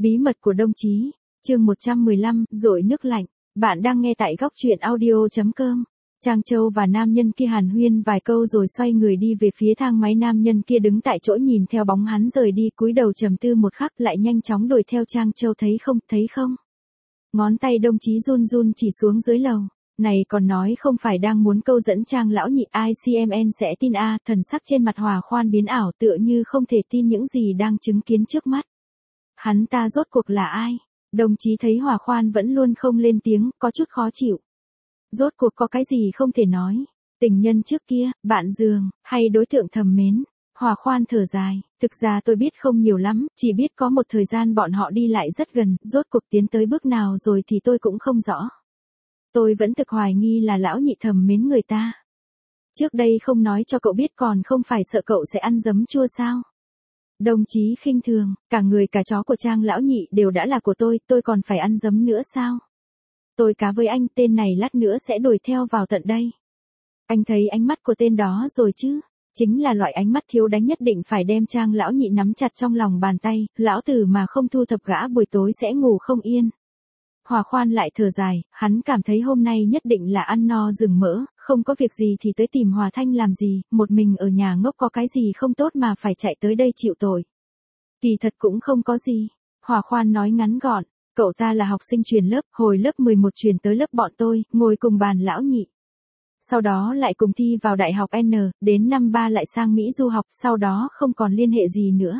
Bí mật của đồng chí, chương 115, dội nước lạnh. Bạn đang nghe tại góc truyện audio.com. Trang Châu và nam nhân kia hàn huyên vài câu rồi xoay người đi về phía thang máy. Nam nhân kia đứng tại chỗ nhìn theo bóng hắn rời đi, cúi đầu trầm tư một khắc lại nhanh chóng đuổi theo. Trang Châu thấy không? Ngón tay đồng chí run run chỉ xuống dưới lầu. Này còn nói không phải đang muốn câu dẫn Trang lão nhị, ICMN sẽ tin a? Thần sắc trên mặt Hòa Khoan biến ảo, tựa như không thể tin những gì đang chứng kiến trước mắt. Hắn ta rốt cuộc là ai? Đồng chí thấy Hòa Khoan vẫn luôn không lên tiếng, có chút khó chịu. Rốt cuộc có cái gì không thể nói? Tình nhân trước kia, bạn giường, hay đối tượng thầm mến? Hòa Khoan thở dài, thực ra tôi biết không nhiều lắm, chỉ biết có một thời gian bọn họ đi lại rất gần, rốt cuộc tiến tới bước nào rồi thì tôi cũng không rõ. Tôi vẫn thực hoài nghi là lão nhị thầm mến người ta. Trước đây không nói cho cậu biết còn không phải sợ cậu sẽ ăn giấm chua sao? Đồng chí khinh thường, cả người cả chó của Trang lão nhị đều đã là của tôi còn phải ăn giấm nữa sao? Tôi cá với anh, tên này lát nữa sẽ đuổi theo vào tận đây. Anh thấy ánh mắt của tên đó rồi chứ? Chính là loại ánh mắt thiếu đánh, nhất định phải đem Trang lão nhị nắm chặt trong lòng bàn tay, lão tử mà không thu thập gã buổi tối sẽ ngủ không yên. Hòa Khoan lại thở dài, hắn cảm thấy hôm nay nhất định là ăn no rừng mỡ, không có việc gì thì tới tìm Hòa Thanh làm gì, một mình ở nhà ngốc có cái gì không tốt mà phải chạy tới đây chịu tội. Kỳ thật cũng không có gì. Hòa Khoan nói ngắn gọn, cậu ta là học sinh truyền lớp, hồi lớp 11 truyền tới lớp bọn tôi, ngồi cùng bàn lão nhị. Sau đó lại cùng thi vào đại học N, đến năm 3 lại sang Mỹ du học, sau đó không còn liên hệ gì nữa.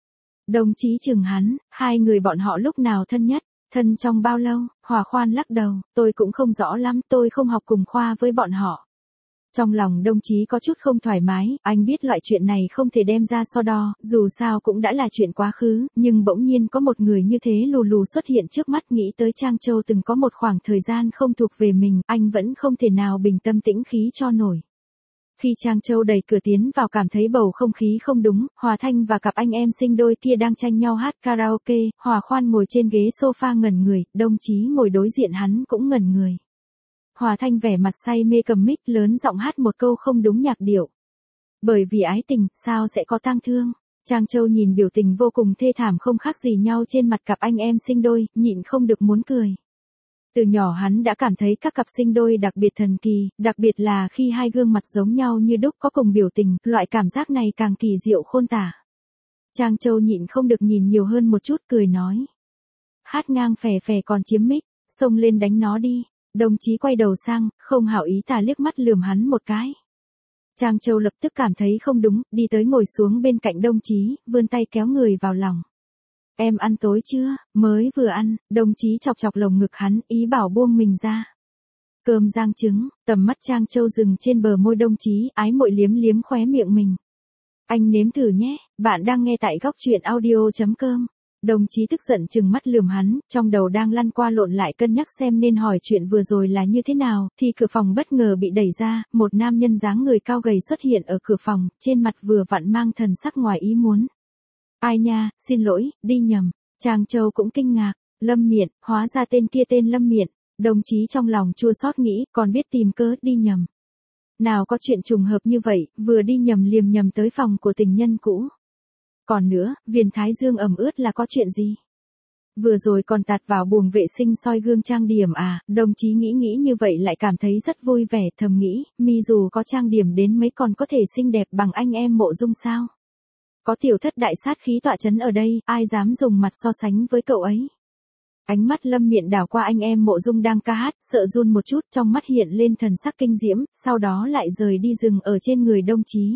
Đồng chí chừng hắn, hai người bọn họ lúc nào thân nhất? Thân trong bao lâu? Hòa Khoan lắc đầu, tôi cũng không rõ lắm, tôi không học cùng khoa với bọn họ. Trong lòng đồng chí có chút không thoải mái, anh biết loại chuyện này không thể đem ra so đo, dù sao cũng đã là chuyện quá khứ, nhưng bỗng nhiên có một người như thế lù lù xuất hiện trước mắt, nghĩ tới Trang Châu từng có một khoảng thời gian không thuộc về mình, anh vẫn không thể nào bình tâm tĩnh khí cho nổi. Khi Trang Châu đẩy cửa tiến vào cảm thấy bầu không khí không đúng, Hòa Thanh và cặp anh em sinh đôi kia đang tranh nhau hát karaoke, Hòa Khoan ngồi trên ghế sofa ngẩn người, đồng chí ngồi đối diện hắn cũng ngẩn người. Hòa Thanh vẻ mặt say mê cầm mic lớn giọng hát một câu không đúng nhạc điệu. Bởi vì ái tình, sao sẽ có tang thương? Trang Châu nhìn biểu tình vô cùng thê thảm không khác gì nhau trên mặt cặp anh em sinh đôi, nhịn không được muốn cười. Từ nhỏ hắn đã cảm thấy các cặp sinh đôi đặc biệt thần kỳ, đặc biệt là khi hai gương mặt giống nhau như đúc có cùng biểu tình, loại cảm giác này càng kỳ diệu khôn tả. Trang Châu nhịn không được nhìn nhiều hơn một chút, cười nói. Hát ngang phè phè còn chiếm mic, xông lên đánh nó đi. Đồng chí quay đầu sang, không hảo ý tà liếc mắt lườm hắn một cái. Trang Châu lập tức cảm thấy không đúng, đi tới ngồi xuống bên cạnh đồng chí, vươn tay kéo người vào lòng. Em ăn tối chưa? Mới vừa ăn, đồng chí chọc chọc lồng ngực hắn, ý bảo buông mình ra. Cơm rang trứng, tầm mắt Trang Châu dừng trên bờ môi đồng chí, ái mội liếm liếm khóe miệng mình. Anh nếm thử nhé, bạn đang nghe tại góc truyện audio.com. Đồng chí tức giận trừng mắt lườm hắn, trong đầu đang lăn qua lộn lại cân nhắc xem nên hỏi chuyện vừa rồi là như thế nào, thì cửa phòng bất ngờ bị đẩy ra, một nam nhân dáng người cao gầy xuất hiện ở cửa phòng, trên mặt vừa vặn mang thần sắc ngoài ý muốn. Ai nha, xin lỗi, đi nhầm. Trang Châu cũng kinh ngạc, Lâm Miện, hóa ra tên kia tên Lâm Miện. Đồng chí trong lòng chua xót nghĩ, còn biết tìm cớ đi nhầm. Nào có chuyện trùng hợp như vậy, vừa đi nhầm liềm nhầm tới phòng của tình nhân cũ. Còn nữa, viền thái dương ẩm ướt là có chuyện gì? Vừa rồi còn tạt vào buồng vệ sinh soi gương trang điểm à? Đồng chí nghĩ như vậy lại cảm thấy rất vui vẻ, thầm nghĩ, mi dù có trang điểm đến mấy còn có thể xinh đẹp bằng anh em Mộ Dung sao? Có tiểu thất đại sát khí tọa chấn ở đây, ai dám dùng mặt so sánh với cậu ấy? Ánh mắt Lâm Miện đảo qua anh em Mộ Dung đang ca hát, sợ run một chút, trong mắt hiện lên thần sắc kinh diễm, sau đó lại rời đi dừng ở trên người đồng chí.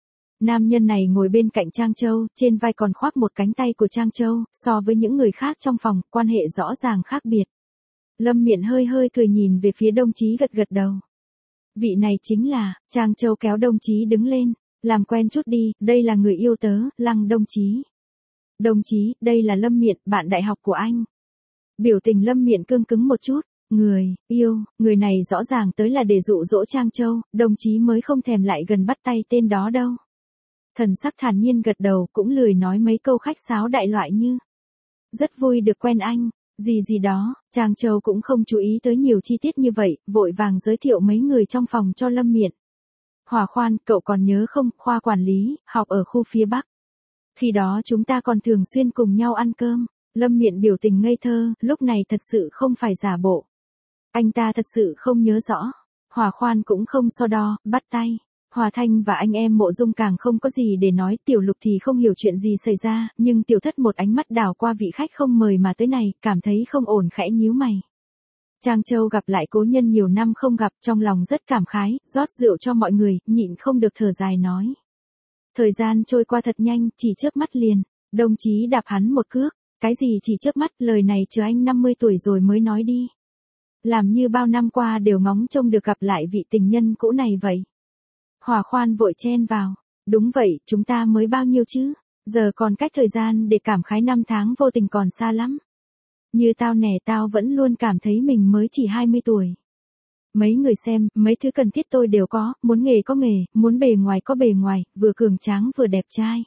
Nam nhân này ngồi bên cạnh Trang Châu, trên vai còn khoác một cánh tay của Trang Châu, so với những người khác trong phòng, quan hệ rõ ràng khác biệt. Lâm Miện hơi cười nhìn về phía đồng chí gật gật đầu. Vị này chính là, Trang Châu kéo đồng chí đứng lên, làm quen chút đi, đây là người yêu tớ, Lăng đồng chí. Đồng chí, đây là Lâm Miện, bạn đại học của anh. Biểu tình Lâm Miện cương cứng một chút, người này rõ ràng tới là để dụ dỗ Trang Châu, đồng chí mới không thèm lại gần bắt tay tên đó đâu. Thần sắc thản nhiên gật đầu cũng lười nói mấy câu khách sáo đại loại như. Rất vui được quen anh, gì đó, Trang Châu cũng không chú ý tới nhiều chi tiết như vậy, vội vàng giới thiệu mấy người trong phòng cho Lâm Miện. Hòa Khoan, cậu còn nhớ không, khoa quản lý, học ở khu phía Bắc. Khi đó chúng ta còn thường xuyên cùng nhau ăn cơm. Lâm Miện biểu tình ngây thơ, lúc này thật sự không phải giả bộ. Anh ta thật sự không nhớ rõ. Hòa Khoan cũng không so đo, bắt tay. Hòa Thanh và anh em Mộ Dung càng không có gì để nói, Tiểu Lục thì không hiểu chuyện gì xảy ra, nhưng Tiểu Thất một ánh mắt đảo qua vị khách không mời mà tới này, cảm thấy không ổn khẽ nhíu mày. Trang Châu gặp lại cố nhân nhiều năm không gặp, trong lòng rất cảm khái, rót rượu cho mọi người, nhịn không được thở dài nói. Thời gian trôi qua thật nhanh, chỉ chớp mắt liền. Đồng chí đạp hắn một cước. Cái gì chỉ chớp mắt, lời này chờ anh 50 tuổi rồi mới nói đi. Làm như bao năm qua đều ngóng trông được gặp lại vị tình nhân cũ này vậy. Hòa Khoan vội chen vào. Đúng vậy, chúng ta mới bao nhiêu chứ? Giờ còn cách thời gian để cảm khái năm tháng vô tình còn xa lắm. Như tao nè, tao vẫn luôn cảm thấy mình mới chỉ 20 tuổi. Mấy người xem, mấy thứ cần thiết tôi đều có, muốn nghề có nghề, muốn bề ngoài có bề ngoài, vừa cường tráng vừa đẹp trai.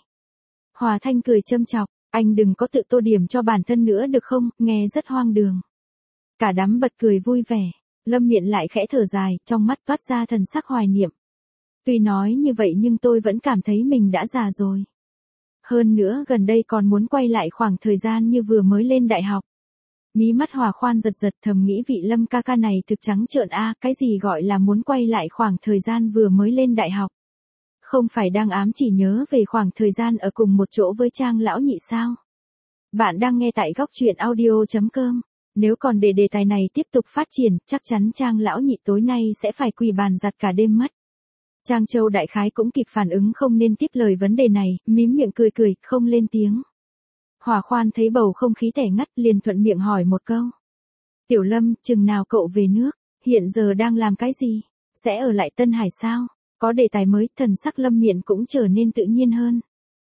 Hòa Thanh cười châm chọc, anh đừng có tự tô điểm cho bản thân nữa được không, nghe rất hoang đường. Cả đám bật cười vui vẻ, Lâm Miện lại khẽ thở dài, trong mắt toát ra thần sắc hoài niệm. Tuy nói như vậy nhưng tôi vẫn cảm thấy mình đã già rồi. Hơn nữa gần đây còn muốn quay lại khoảng thời gian như vừa mới lên đại học. Mí mắt Hòa Khoan giật giật thầm nghĩ vị Lâm ca ca này thực trắng trợn a, cái gì gọi là muốn quay lại khoảng thời gian vừa mới lên đại học. Không phải đang ám chỉ nhớ về khoảng thời gian ở cùng một chỗ với Trang lão nhị sao? Bạn đang nghe tại góc truyện audio.com. Nếu còn để đề tài này tiếp tục phát triển, chắc chắn Trang lão nhị tối nay sẽ phải quỳ bàn giặt cả đêm mất. Trang Châu đại khái cũng kịp phản ứng không nên tiếp lời vấn đề này, mím miệng cười cười, không lên tiếng. Hòa Khoan thấy bầu không khí tẻ ngắt liền thuận miệng hỏi một câu. Tiểu Lâm, chừng nào cậu về nước, hiện giờ đang làm cái gì? Sẽ ở lại Tân Hải sao? Có đề tài mới, thần sắc Lâm Miện cũng trở nên tự nhiên hơn.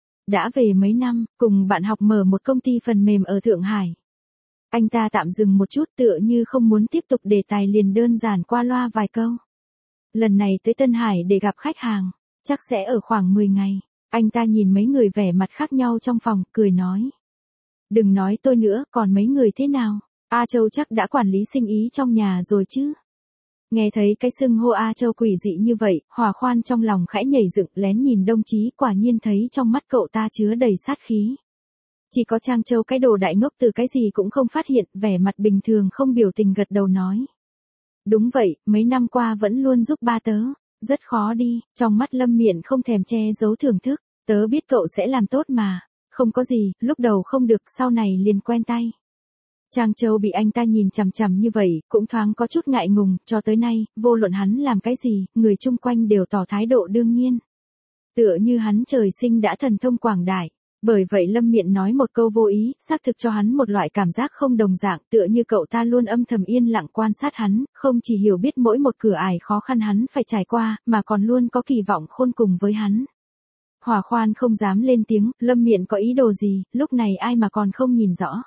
Đã về mấy năm, cùng bạn học mở một công ty phần mềm ở Thượng Hải. Anh ta tạm dừng một chút tựa như không muốn tiếp tục đề tài liền đơn giản qua loa vài câu. Lần này tới Tân Hải để gặp khách hàng, chắc sẽ ở khoảng 10 ngày. Anh ta nhìn mấy người vẻ mặt khác nhau trong phòng, cười nói. Đừng nói tôi nữa, còn mấy người thế nào? A Châu chắc đã quản lý sinh ý trong nhà rồi chứ? Nghe thấy cái xưng hô A Châu quỷ dị như vậy, Hòa Khoan trong lòng khẽ nhảy dựng lén nhìn đồng chí, quả nhiên thấy trong mắt cậu ta chứa đầy sát khí. Chỉ có Trang Châu cái đồ đại ngốc từ cái gì cũng không phát hiện, vẻ mặt bình thường không biểu tình gật đầu nói. Đúng vậy, mấy năm qua vẫn luôn giúp ba tớ. Rất khó đi, trong mắt Lâm Miện không thèm che giấu thưởng thức. Tớ biết cậu sẽ làm tốt mà. Không có gì, lúc đầu không được, sau này liền quen tay. Trang Châu bị anh ta nhìn chằm chằm như vậy, cũng thoáng có chút ngại ngùng, cho tới nay, vô luận hắn làm cái gì, người chung quanh đều tỏ thái độ đương nhiên. Tựa như hắn trời sinh đã thần thông quảng đại. Bởi vậy Lâm Miện nói một câu vô ý, xác thực cho hắn một loại cảm giác không đồng dạng, tựa như cậu ta luôn âm thầm yên lặng quan sát hắn, không chỉ hiểu biết mỗi một cửa ải khó khăn hắn phải trải qua, mà còn luôn có kỳ vọng khôn cùng với hắn. Hòa Khoan không dám lên tiếng, Lâm Miện có ý đồ gì, lúc này ai mà còn không nhìn rõ.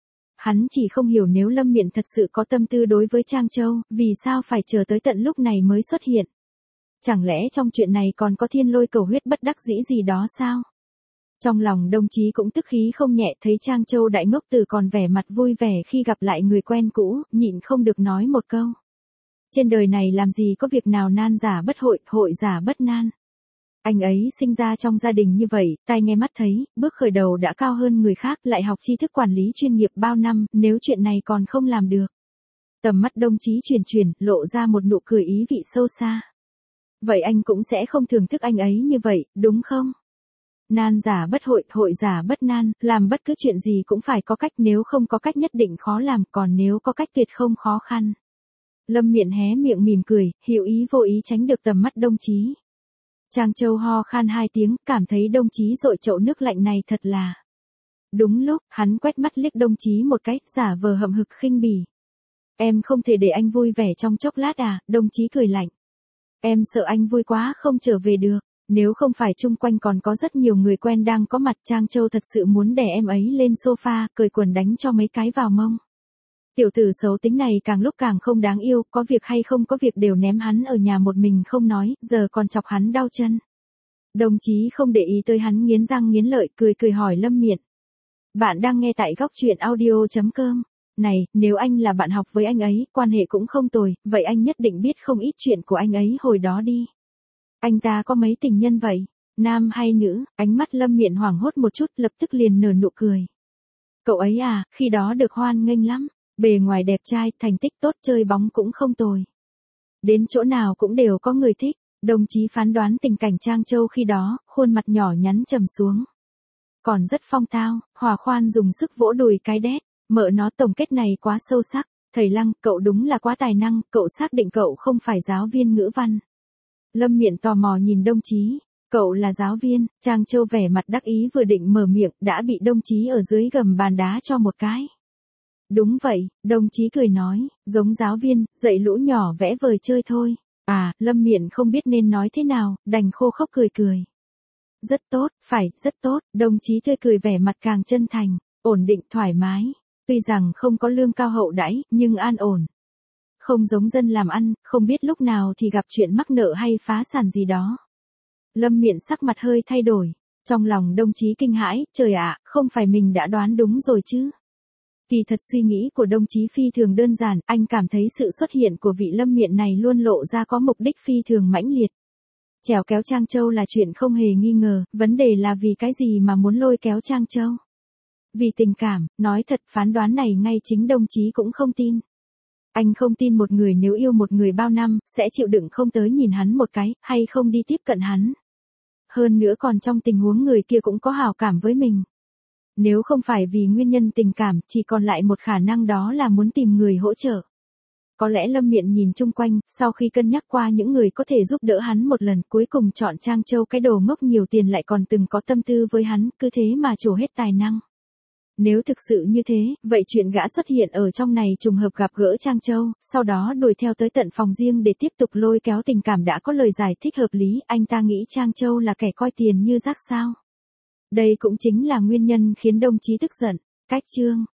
Hắn chỉ không hiểu nếu Lâm Miện thật sự có tâm tư đối với Trang Châu, vì sao phải chờ tới tận lúc này mới xuất hiện. Chẳng lẽ trong chuyện này còn có thiên lôi cầu huyết bất đắc dĩ gì đó sao? Trong lòng đồng chí cũng tức khí không nhẹ, thấy Trang Châu đại ngốc từ còn vẻ mặt vui vẻ khi gặp lại người quen cũ, nhịn không được nói một câu. Trên đời này làm gì có việc nào nan giả bất hội, hội giả bất nan. Anh ấy sinh ra trong gia đình như vậy, tai nghe mắt thấy, bước khởi đầu đã cao hơn người khác, lại học tri thức quản lý chuyên nghiệp bao năm, nếu chuyện này còn không làm được. Tầm mắt đồng chí chuyển, lộ ra một nụ cười ý vị sâu xa. Vậy anh cũng sẽ không thưởng thức anh ấy như vậy, đúng không? Nan giả bất hội, hội giả bất nan, làm bất cứ chuyện gì cũng phải có cách, nếu không có cách nhất định khó làm, còn nếu có cách tuyệt không khó khăn. Lâm Miện hé miệng mỉm cười, hiểu ý vô ý tránh được tầm mắt đồng chí. Trang Châu ho khan 2 tiếng, cảm thấy đồng chí dội chậu nước lạnh này thật là. Đúng lúc, hắn quét mắt liếc đồng chí một cái, giả vờ hậm hực khinh bỉ. Em không thể để anh vui vẻ trong chốc lát à, đồng chí cười lạnh. Em sợ anh vui quá không trở về được. Nếu không phải chung quanh còn có rất nhiều người quen đang có mặt, Trang Châu thật sự muốn đè em ấy lên sofa, cởi quần đánh cho mấy cái vào mông. Tiểu tử xấu tính này càng lúc càng không đáng yêu, có việc hay không có việc đều ném hắn ở nhà một mình không nói, giờ còn chọc hắn đau chân. Đồng chí không để ý tới hắn nghiến răng nghiến lợi, cười hỏi Lâm Miện. Bạn đang nghe tại góc truyện audio.com. Này, nếu anh là bạn học với anh ấy, quan hệ cũng không tồi, vậy anh nhất định biết không ít chuyện của anh ấy hồi đó đi. Anh ta có mấy tình nhân vậy? Nam hay nữ? Ánh mắt Lâm Miện hoảng hốt một chút, lập tức liền nở nụ cười. Cậu ấy à, khi đó được hoan nghênh lắm, bề ngoài đẹp trai, thành tích tốt, chơi bóng cũng không tồi. Đến chỗ nào cũng đều có người thích. Đồng chí phán đoán tình cảnh Trang Châu khi đó, khuôn mặt nhỏ nhắn trầm xuống. Còn rất phong tao, Hòa Khoan dùng sức vỗ đùi cái đét. Mợ nó, tổng kết này quá sâu sắc. Thầy Lăng, cậu đúng là quá tài năng, cậu xác định cậu không phải giáo viên ngữ văn. Lâm Miện tò mò nhìn đồng chí. Cậu là giáo viên. Trang Châu vẻ mặt đắc ý vừa định mở miệng, đã bị đồng chí ở dưới gầm bàn đá cho một cái. Đúng vậy, đồng chí cười nói, giống giáo viên, dạy lũ nhỏ vẽ vời chơi thôi. À, Lâm Miện không biết nên nói thế nào, đành khô khốc cười cười. Rất tốt, phải, rất tốt, đồng chí tươi cười vẻ mặt càng chân thành, ổn định, thoải mái. Tuy rằng không có lương cao hậu đãi, nhưng an ổn. Không giống dân làm ăn, không biết lúc nào thì gặp chuyện mắc nợ hay phá sản gì đó. Lâm Miện sắc mặt hơi thay đổi. Trong lòng đồng chí kinh hãi, trời ạ, không phải mình đã đoán đúng rồi chứ. Kỳ thật suy nghĩ của đồng chí phi thường đơn giản, anh cảm thấy sự xuất hiện của vị Lâm Miện này luôn lộ ra có mục đích phi thường mãnh liệt. Chèo kéo Trang Châu là chuyện không hề nghi ngờ, vấn đề là vì cái gì mà muốn lôi kéo Trang Châu. Vì tình cảm, nói thật phán đoán này ngay chính đồng chí cũng không tin. Anh không tin một người nếu yêu một người bao năm, sẽ chịu đựng không tới nhìn hắn một cái, hay không đi tiếp cận hắn. Hơn nữa còn trong tình huống người kia cũng có hảo cảm với mình. Nếu không phải vì nguyên nhân tình cảm, chỉ còn lại một khả năng đó là muốn tìm người hỗ trợ. Có lẽ Lâm Miện nhìn chung quanh, sau khi cân nhắc qua những người có thể giúp đỡ hắn một lần, cuối cùng chọn Trang Châu, cái đồ ngốc nhiều tiền lại còn từng có tâm tư với hắn, cứ thế mà trổ hết tài năng. Nếu thực sự như thế, vậy chuyện gã xuất hiện ở trong này trùng hợp gặp gỡ Trang Châu, sau đó đuổi theo tới tận phòng riêng để tiếp tục lôi kéo tình cảm đã có lời giải thích hợp lý, anh ta nghĩ Trang Châu là kẻ coi tiền như rác sao. Đây cũng chính là nguyên nhân khiến đồng chí tức giận. Cách chương